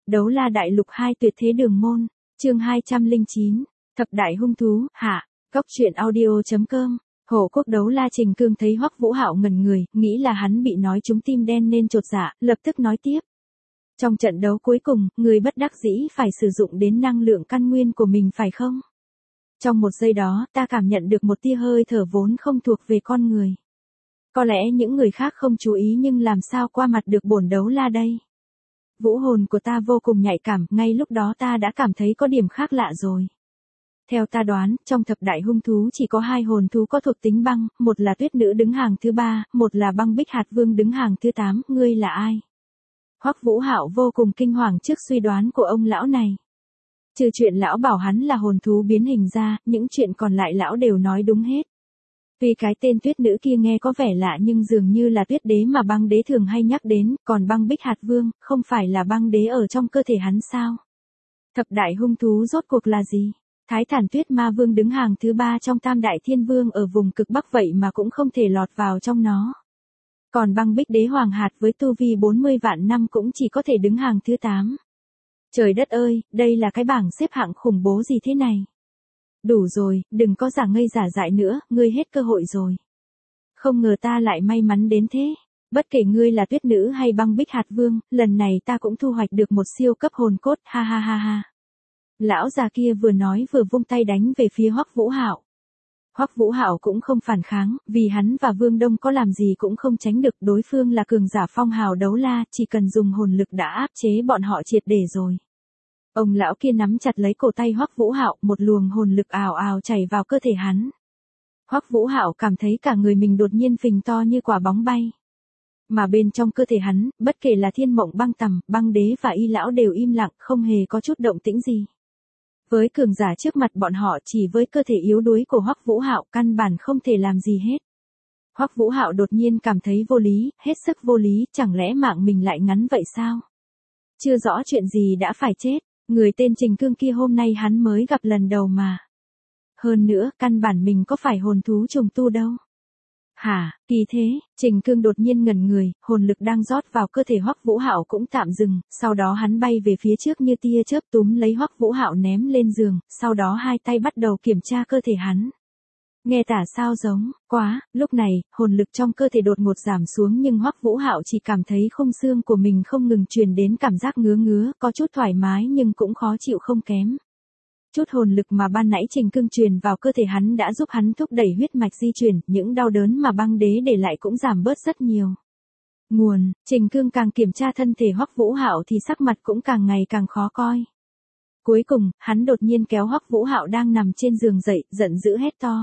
Đấu La Đại Lục 2 Tuyệt Thế Đường Môn, chương 209, Thập Đại Hung Thú, hạ, Cóc truyện audio.com. Hổ Quốc Đấu La Trình Cương thấy Hoắc Vũ Hạo ngẩn người, nghĩ là hắn bị nói trúng tim đen nên chột dạ, lập tức nói tiếp. Trong trận đấu cuối cùng, người bất đắc dĩ phải sử dụng đến năng lượng căn nguyên của mình phải không? Trong một giây đó, ta cảm nhận được một tia hơi thở vốn không thuộc về con người. Có lẽ những người khác không chú ý nhưng làm sao qua mặt được bổn đấu la đây? Vũ hồn của ta vô cùng nhạy cảm, ngay lúc đó ta đã cảm thấy có điểm khác lạ rồi. Theo ta đoán, trong thập đại hung thú chỉ có 2 hồn thú có thuộc tính băng, một là tuyết nữ đứng hàng thứ 3, một là băng bích hạt vương đứng hàng thứ 8, ngươi là ai? Hoắc Vũ Hạo vô cùng kinh hoàng trước suy đoán của ông lão này. Trừ chuyện lão bảo hắn là hồn thú biến hình ra, những chuyện còn lại lão đều nói đúng hết. Vì cái tên tuyết nữ kia nghe có vẻ lạ nhưng dường như là tuyết đế mà băng đế thường hay nhắc đến, còn băng bích hạt vương, không phải là băng đế ở trong cơ thể hắn sao? Thập đại hung thú rốt cuộc là gì? Thái Thản Tuyết Ma Vương đứng hàng thứ 3 trong Tam Đại Thiên Vương ở vùng cực Bắc vậy mà cũng không thể lọt vào trong nó. Còn băng bích đế hoàng hạt với tu vi 40 vạn năm cũng chỉ có thể đứng hàng thứ 8. Trời đất ơi, đây là cái bảng xếp hạng khủng bố gì thế này? Đủ rồi, đừng có giả ngây giả dại nữa, ngươi hết cơ hội rồi. Không ngờ ta lại may mắn đến thế. Bất kể ngươi là tuyết nữ hay băng bích hạt vương, lần này ta cũng thu hoạch được một siêu cấp hồn cốt, ha ha ha ha. Lão già kia vừa nói vừa vung tay đánh về phía Hoắc Vũ Hạo. Hoắc Vũ Hạo cũng không phản kháng, vì hắn và Vương Đông có làm gì cũng không tránh được, đối phương là cường giả phong hào đấu la, chỉ cần dùng hồn lực đã áp chế bọn họ triệt để rồi. Ông lão kia nắm chặt lấy cổ tay Hoắc Vũ Hạo, một luồng hồn lực ào ào chảy vào cơ thể hắn. Hoắc Vũ Hạo cảm thấy cả người mình đột nhiên phình to như quả bóng bay. Mà bên trong cơ thể hắn, bất kể là Thiên Mộng Băng Tầm, băng đế và Y lão đều im lặng, không hề có chút động tĩnh gì. Với cường giả trước mặt bọn họ, chỉ với cơ thể yếu đuối của Hoắc Vũ Hạo căn bản không thể làm gì hết. Hoắc Vũ Hạo đột nhiên cảm thấy vô lý, hết sức vô lý, chẳng lẽ mạng mình lại ngắn vậy sao? Chưa rõ chuyện gì đã phải chết, người tên Trình Cương kia hôm nay hắn mới gặp lần đầu mà. Hơn nữa, căn bản mình có phải hồn thú trùng tu đâu. Hả, kỳ thế, Trình Cương đột nhiên ngẩn người, hồn lực đang rót vào cơ thể Hoắc Vũ Hạo cũng tạm dừng, sau đó hắn bay về phía trước như tia chớp túm lấy Hoắc Vũ Hạo ném lên giường, sau đó hai tay bắt đầu kiểm tra cơ thể hắn. Nghe tả sao giống, quá, lúc này, hồn lực trong cơ thể đột ngột giảm xuống nhưng Hoắc Vũ Hạo chỉ cảm thấy khung xương của mình không ngừng truyền đến cảm giác ngứa ngứa, có chút thoải mái nhưng cũng khó chịu không kém. Chút hồn lực mà ban nãy Trình Cương truyền vào cơ thể hắn đã giúp hắn thúc đẩy huyết mạch di chuyển, những đau đớn mà băng đế để lại cũng giảm bớt rất nhiều. Nguồn, Trình Cương càng kiểm tra thân thể Hoắc Vũ Hạo thì sắc mặt cũng càng ngày càng khó coi. Cuối cùng, hắn đột nhiên kéo Hoắc Vũ Hạo đang nằm trên giường dậy, giận dữ hét to.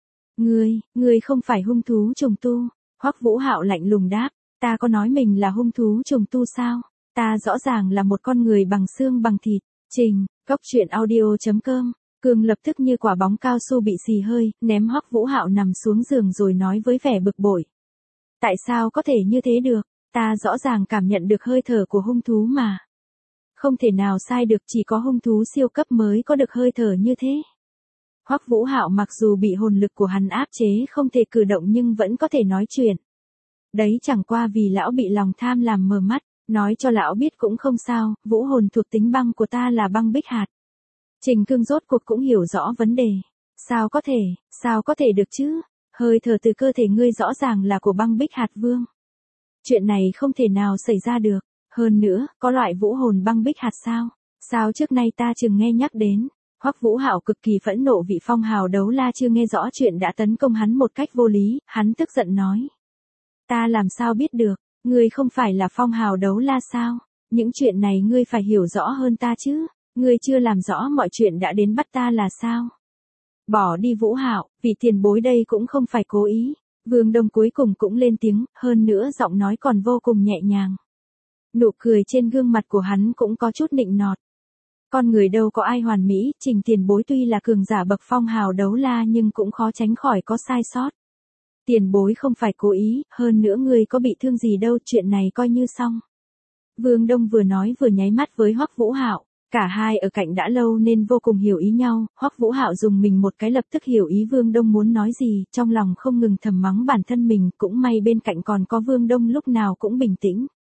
Ngươi không phải hung thú trùng tu. Hoắc Vũ Hạo lạnh lùng đáp, ta có nói mình là hung thú trùng tu sao? Ta rõ ràng là một con người bằng xương bằng thịt. Trình, Cóc truyện audio.com. Cương lập tức như quả bóng cao su bị xì hơi, ném Hoắc Vũ Hạo nằm xuống giường rồi nói với vẻ bực bội. Tại sao có thể như thế được? Ta rõ ràng cảm nhận được hơi thở của hung thú mà. Không thể nào sai được, chỉ có hung thú siêu cấp mới có được hơi thở như thế. Hoắc Vũ Hạo mặc dù bị hồn lực của hắn áp chế không thể cử động nhưng vẫn có thể nói chuyện. Đấy chẳng qua vì lão bị lòng tham làm mờ mắt, nói cho lão biết cũng không sao, vũ hồn thuộc tính băng của ta là băng bích hạt. Trình Cương rốt cuộc cũng hiểu rõ vấn đề. Sao có thể được chứ? Hơi thở từ cơ thể ngươi rõ ràng là của băng bích hạt vương. Chuyện này không thể nào xảy ra được. Hơn nữa, có loại vũ hồn băng bích hạt sao? Sao trước nay ta chừng nghe nhắc đến? Hoắc Vũ Hạo cực kỳ phẫn nộ vị phong hào đấu la chưa nghe rõ chuyện đã tấn công hắn một cách vô lý, hắn tức giận nói. Ta làm sao biết được, ngươi không phải là phong hào đấu la sao? Những chuyện này ngươi phải hiểu rõ hơn ta chứ, ngươi chưa làm rõ mọi chuyện đã đến bắt ta là sao? Bỏ đi Vũ Hạo, vì tiền bối đây cũng không phải cố ý. Vương Đông cuối cùng cũng lên tiếng, hơn nữa giọng nói còn vô cùng nhẹ nhàng. Nụ cười trên gương mặt của hắn cũng có chút nịnh nọt. Con người đâu có ai hoàn mỹ, Trình tiền bối tuy là cường giả bậc phong hào đấu la nhưng cũng khó tránh khỏi có sai sót. Tiền bối không phải cố ý, hơn nữa ngươi có bị thương gì đâu, chuyện này coi như xong. Vương Đông vừa nói vừa nháy mắt với Hoắc Vũ Hạo, cả hai ở cạnh đã lâu nên vô cùng hiểu ý nhau, Hoắc Vũ Hạo dùng mình một cái lập tức hiểu ý Vương Đông muốn nói gì, trong lòng không ngừng thầm mắng bản thân mình, cũng may bên cạnh còn có Vương Đông lúc nào cũng bình tĩnh.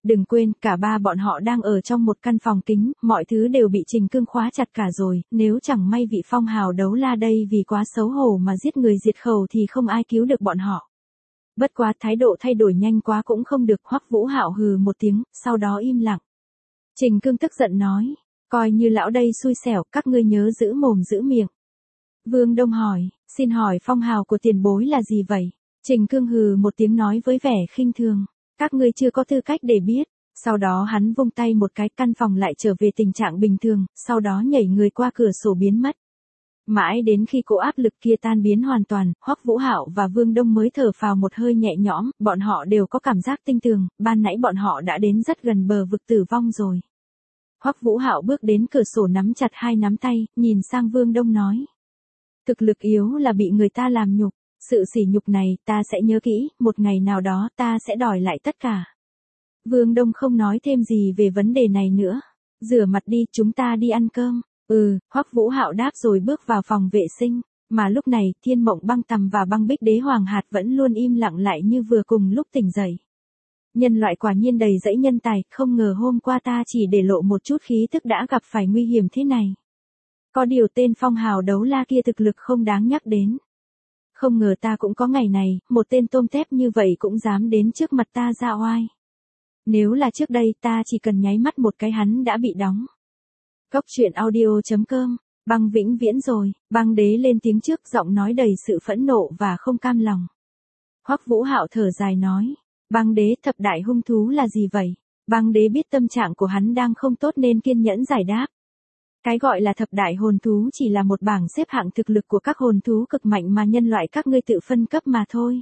đừng quên, cả ba bọn họ đang ở trong một căn phòng kính, mọi thứ đều bị Trình Cương khóa chặt cả rồi, nếu chẳng may vị phong hào đấu la đây vì quá xấu hổ mà giết người diệt khẩu thì không ai cứu được bọn họ. Bất quá thái độ thay đổi nhanh quá cũng không được, Hoắc Vũ Hạo hừ một tiếng, sau đó im lặng. Trình Cương tức giận nói, coi như lão đây xui xẻo, các ngươi nhớ giữ mồm giữ miệng. Vương Đông hỏi, xin hỏi phong hào của tiền bối là gì vậy? Trình Cương hừ một tiếng nói với vẻ khinh thường, các ngươi chưa có tư cách để biết. Sau đó hắn vung tay một cái, căn phòng lại trở về tình trạng bình thường, sau đó nhảy người qua cửa sổ biến mất. Mãi đến khi cỗ áp lực kia tan biến hoàn toàn, Hoắc Vũ Hạo và Vương Đông mới thở phào một hơi nhẹ nhõm, bọn họ đều có cảm giác tinh tường, ban nãy bọn họ đã đến rất gần bờ vực tử vong rồi. Hoắc Vũ Hạo bước đến cửa sổ nắm chặt hai nắm tay, nhìn sang Vương Đông nói. Thực lực yếu là bị người ta làm nhục, sự sỉ nhục này ta sẽ nhớ kỹ, một ngày nào đó ta sẽ đòi lại tất cả. Vương Đông không nói thêm gì về vấn đề này nữa. Rửa mặt đi, chúng ta đi ăn cơm. Hoắc Vũ Hạo đáp rồi bước vào phòng vệ sinh, mà lúc này Thiên Mộng Băng Tầm và Băng Bích Đế Hoàng Hạt vẫn luôn im lặng lại như vừa cùng lúc tỉnh dậy. Nhân loại quả nhiên đầy dẫy nhân tài, không ngờ hôm qua ta chỉ để lộ một chút khí tức đã gặp phải nguy hiểm thế này. Có điều tên phong hào đấu la kia thực lực không đáng nhắc đến. Không ngờ ta cũng có ngày này, một tên tôm tép như vậy cũng dám đến trước mặt ta ra oai. Nếu là trước đây ta chỉ cần nháy mắt một cái hắn đã bị đóng. Cốc truyện audio.com, Băng vĩnh viễn rồi, Băng Đế lên tiếng trước, giọng nói đầy sự phẫn nộ và không cam lòng. Hoắc Vũ Hạo thở dài nói, Băng Đế, thập đại hung thú là gì vậy? Băng Đế biết tâm trạng của hắn đang không tốt nên kiên nhẫn giải đáp. Cái gọi là thập đại hồn thú chỉ là một bảng xếp hạng thực lực của các hồn thú cực mạnh mà nhân loại các ngươi tự phân cấp mà thôi.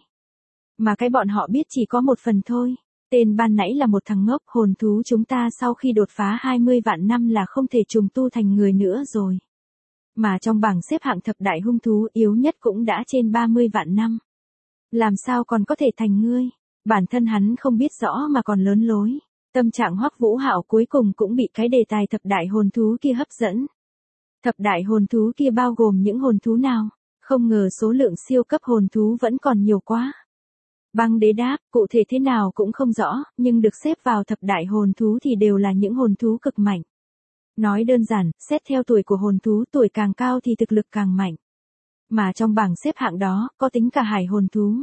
Mà cái bọn họ biết chỉ có một phần thôi. Tên ban nãy là một thằng ngốc, hồn thú chúng ta sau khi đột phá 20 vạn năm là không thể trùng tu thành người nữa rồi. Mà trong bảng xếp hạng thập đại hung thú yếu nhất cũng đã trên 30 vạn năm. Làm sao còn có thể thành ngươi? Bản thân hắn không biết rõ mà còn lớn lối. Tâm trạng Hoắc Vũ Hạo cuối cùng cũng bị cái đề tài thập đại hồn thú kia hấp dẫn. Thập đại hồn thú kia bao gồm những hồn thú nào? Không ngờ số lượng siêu cấp hồn thú vẫn còn nhiều quá. Băng Đế đáp, cụ thể thế nào cũng không rõ, nhưng được xếp vào thập đại hồn thú thì đều là những hồn thú cực mạnh. Nói đơn giản, xét theo tuổi của hồn thú, tuổi càng cao thì thực lực càng mạnh. Mà trong bảng xếp hạng đó, có tính cả hải hồn thú.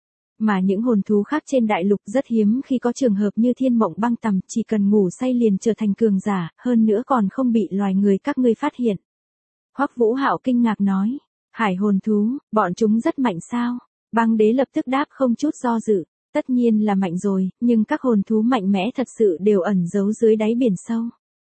Mà những hồn thú khác trên đại lục rất hiếm khi có trường hợp như Thiên Mộng Băng Tầm, chỉ cần ngủ say liền trở thành cường giả, hơn nữa còn không bị loài người các ngươi phát hiện. Hoắc Vũ Hạo kinh ngạc nói, hải hồn thú, bọn chúng rất mạnh sao? Băng Đế lập tức đáp không chút do dự, tất nhiên là mạnh rồi, nhưng các hồn thú mạnh mẽ thật sự đều ẩn giấu dưới đáy biển sâu.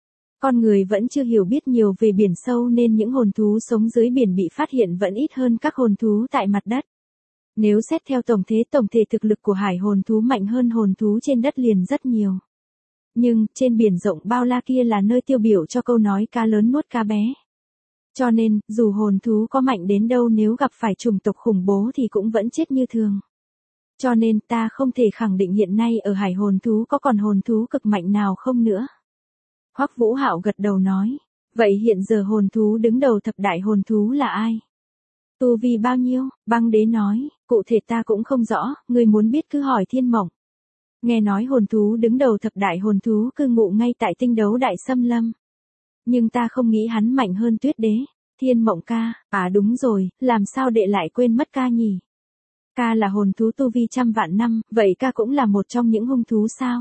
Con người vẫn chưa hiểu biết nhiều về biển sâu nên những hồn thú sống dưới biển bị phát hiện vẫn ít hơn các hồn thú tại mặt đất. Nếu xét theo tổng thể thực lực của hải hồn thú mạnh hơn hồn thú trên đất liền rất nhiều. Nhưng, trên biển rộng bao la kia là nơi tiêu biểu cho câu nói cá lớn nuốt cá bé. Cho nên, dù hồn thú có mạnh đến đâu nếu gặp phải chủng tộc khủng bố thì cũng vẫn chết như thường. Cho nên ta không thể khẳng định hiện nay ở hải hồn thú có còn hồn thú cực mạnh nào không nữa. Hoắc Vũ Hạo gật đầu nói, vậy hiện giờ hồn thú đứng đầu thập đại hồn thú là ai? Tu vi bao nhiêu? Băng Đế nói, cụ thể ta cũng không rõ, ngươi muốn biết cứ hỏi Thiên Mộng. Nghe nói hồn thú đứng đầu thập đại hồn thú cư ngụ ngay tại tinh đấu đại xâm lâm. Nhưng ta không nghĩ hắn mạnh hơn Tuyết Đế. Thiên Mộng ca, đúng rồi, làm sao đệ lại quên mất ca nhỉ? Ca là hồn thú tu vi trăm vạn năm, vậy ca cũng là một trong những hung thú sao?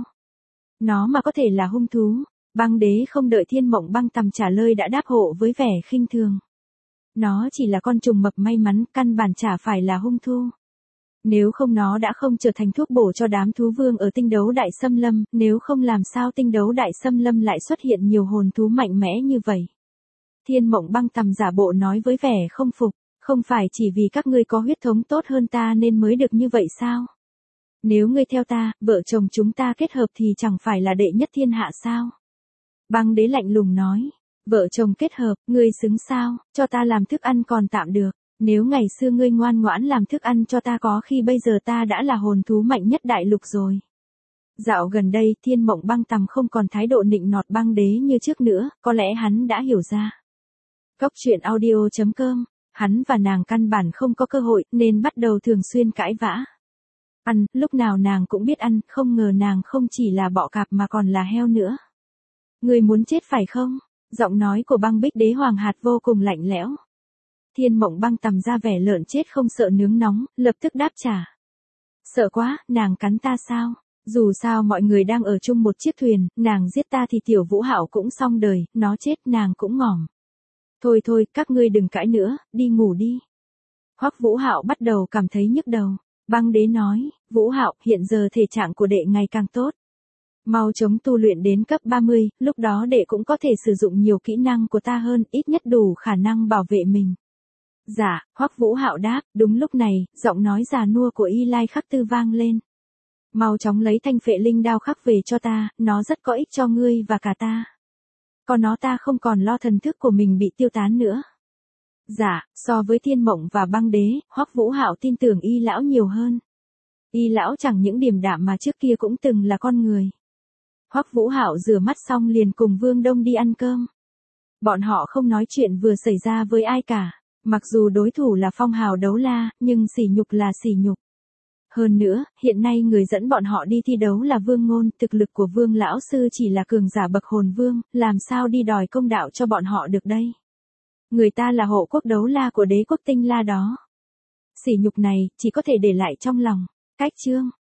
Nó mà có thể là hung thú. Băng Đế không đợi Thiên Mộng Băng Tầm trả lời đã đáp hộ với vẻ khinh thường. Nó chỉ là con trùng mập may mắn, căn bản chả phải là hung thú. Nếu không nó đã không trở thành thuốc bổ cho đám thú vương ở tinh đấu đại xâm lâm, nếu không làm sao tinh đấu đại xâm lâm lại xuất hiện nhiều hồn thú mạnh mẽ như vậy. Thiên Mộng Băng Tầm giả bộ nói với vẻ không phục, không phải chỉ vì các ngươi có huyết thống tốt hơn ta nên mới được như vậy sao? Nếu ngươi theo ta, vợ chồng chúng ta kết hợp thì chẳng phải là đệ nhất thiên hạ sao? Băng Đế lạnh lùng nói, vợ chồng kết hợp, ngươi xứng sao, cho ta làm thức ăn còn tạm được. Nếu ngày xưa ngươi ngoan ngoãn làm thức ăn cho ta có khi bây giờ ta đã là hồn thú mạnh nhất đại lục rồi. Dạo gần đây Thiên Mộng Băng Tầm không còn thái độ nịnh nọt Băng Đế như trước nữa, có lẽ hắn đã hiểu ra. Cốc truyện audio.com, hắn và nàng căn bản không có cơ hội nên bắt đầu thường xuyên cãi vã. Ăn, lúc nào nàng cũng biết ăn, không ngờ nàng không chỉ là bọ cạp mà còn là heo nữa. Người muốn chết phải không? Giọng nói của Băng Bích Đế Hoàng hạt vô cùng lạnh lẽo. Thiên Mộng Băng tầm ra vẻ lợn chết không sợ nướng nóng, lập tức đáp trả. Sợ quá, nàng cắn ta sao? Dù sao mọi người đang ở chung một chiếc thuyền, nàng giết ta thì Tiểu Vũ Hạo cũng xong đời, nó chết nàng cũng ngỏm. Thôi thôi, các ngươi đừng cãi nữa, đi ngủ đi. Hoắc Vũ Hạo bắt đầu cảm thấy nhức đầu. Băng Đế nói, Vũ Hạo, hiện giờ thể trạng của đệ ngày càng tốt. Mau chóng tu luyện đến cấp 30, lúc đó đệ cũng có thể sử dụng nhiều kỹ năng của ta hơn, ít nhất đủ khả năng bảo vệ mình. Dạ, Hoắc Vũ Hạo đáp, đúng lúc này, giọng nói già nua của Y Lai Khắc Tư vang lên. Mau chóng lấy thanh phệ linh đao khắc về cho ta, nó rất có ích cho ngươi và cả ta. Có nó ta không còn lo thần thức của mình bị tiêu tán nữa. Dạ, so với Thiên Mộng và Băng Đế, Hoắc Vũ Hạo tin tưởng Y lão nhiều hơn. Y lão chẳng những điềm đạm mà trước kia cũng từng là con người. Hoắc Vũ Hạo rửa mắt xong liền cùng Vương Đông đi ăn cơm. Bọn họ không nói chuyện vừa xảy ra với ai cả, mặc dù đối thủ là Phong Hào Đấu La, nhưng sỉ nhục là sỉ nhục. Hơn nữa, hiện nay người dẫn bọn họ đi thi đấu là Vương Ngôn, thực lực của Vương lão sư chỉ là cường giả bậc hồn vương, làm sao đi đòi công đạo cho bọn họ được đây? Người ta là hộ quốc đấu la của đế quốc Tinh La đó. Sỉ nhục này chỉ có thể để lại trong lòng. Cách chương